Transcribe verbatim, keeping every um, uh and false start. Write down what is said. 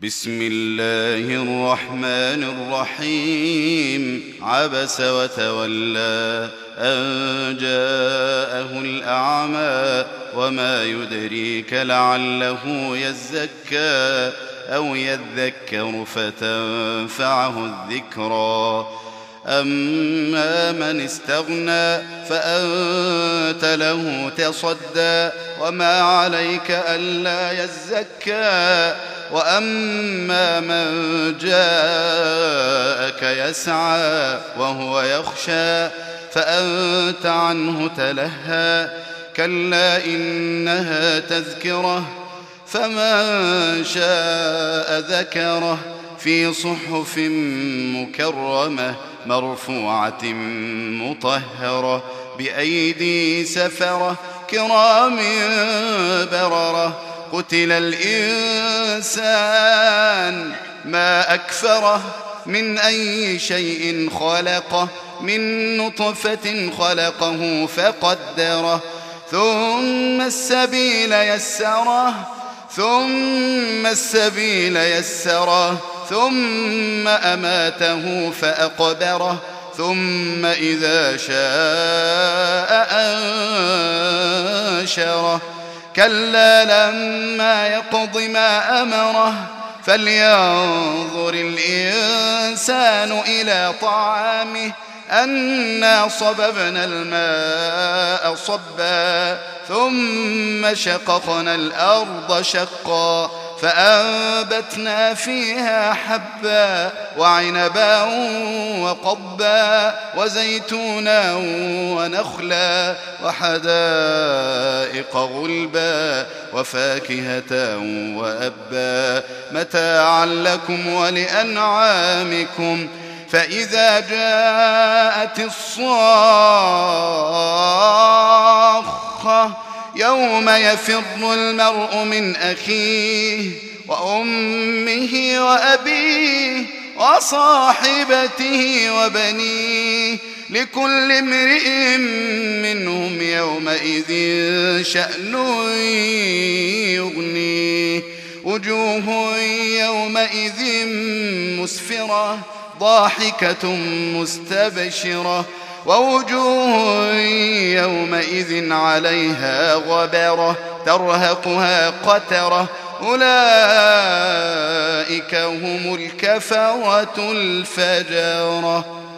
بسم الله الرحمن الرحيم عبس وتولى أن جاءه الأعمى وما يدريك لعله يزكى أو يذكر فتنفعه الذكرى أما من استغنى فأنت له تصدى وما عليك ألا يزكى وأما من جاءك يسعى وهو يخشى فأنت عنه تلهى كلا إنها تذكرة فمن شاء ذكره في صحف مكرمة مرفوعة مطهرة بأيدي سفرة كرام بررة قتل الإنسان ما أكفره من أي شيء خلقه من نطفة خلقه فقدره ثم السبيل يسره ثم السبيل يسره ثم أماته فأقبره ثم إذا شاء أنشره كلا لما يقض ما أمره فلينظر الإنسان إلى طعامه أنا صببنا الماء صبا ثم شققنا الأرض شقا فأنبتنا فيها حبا وعنبا وقبا وزيتونا ونخلا وحدائق غلبا وفاكهة وأبا متاعا لكم ولأنعامكم فإذا جاءت الصاخة يوم يفر المرء من أخيه وأمه وأبيه وصاحبته وبنيه لكل امرئ منهم يومئذ شأن يغنيه وجوه يومئذ مسفرة ضاحكة مستبشرة ووجوه يومئذ عليها غبرة ترهقها قترة أولئك هم الكفرة الفجرة.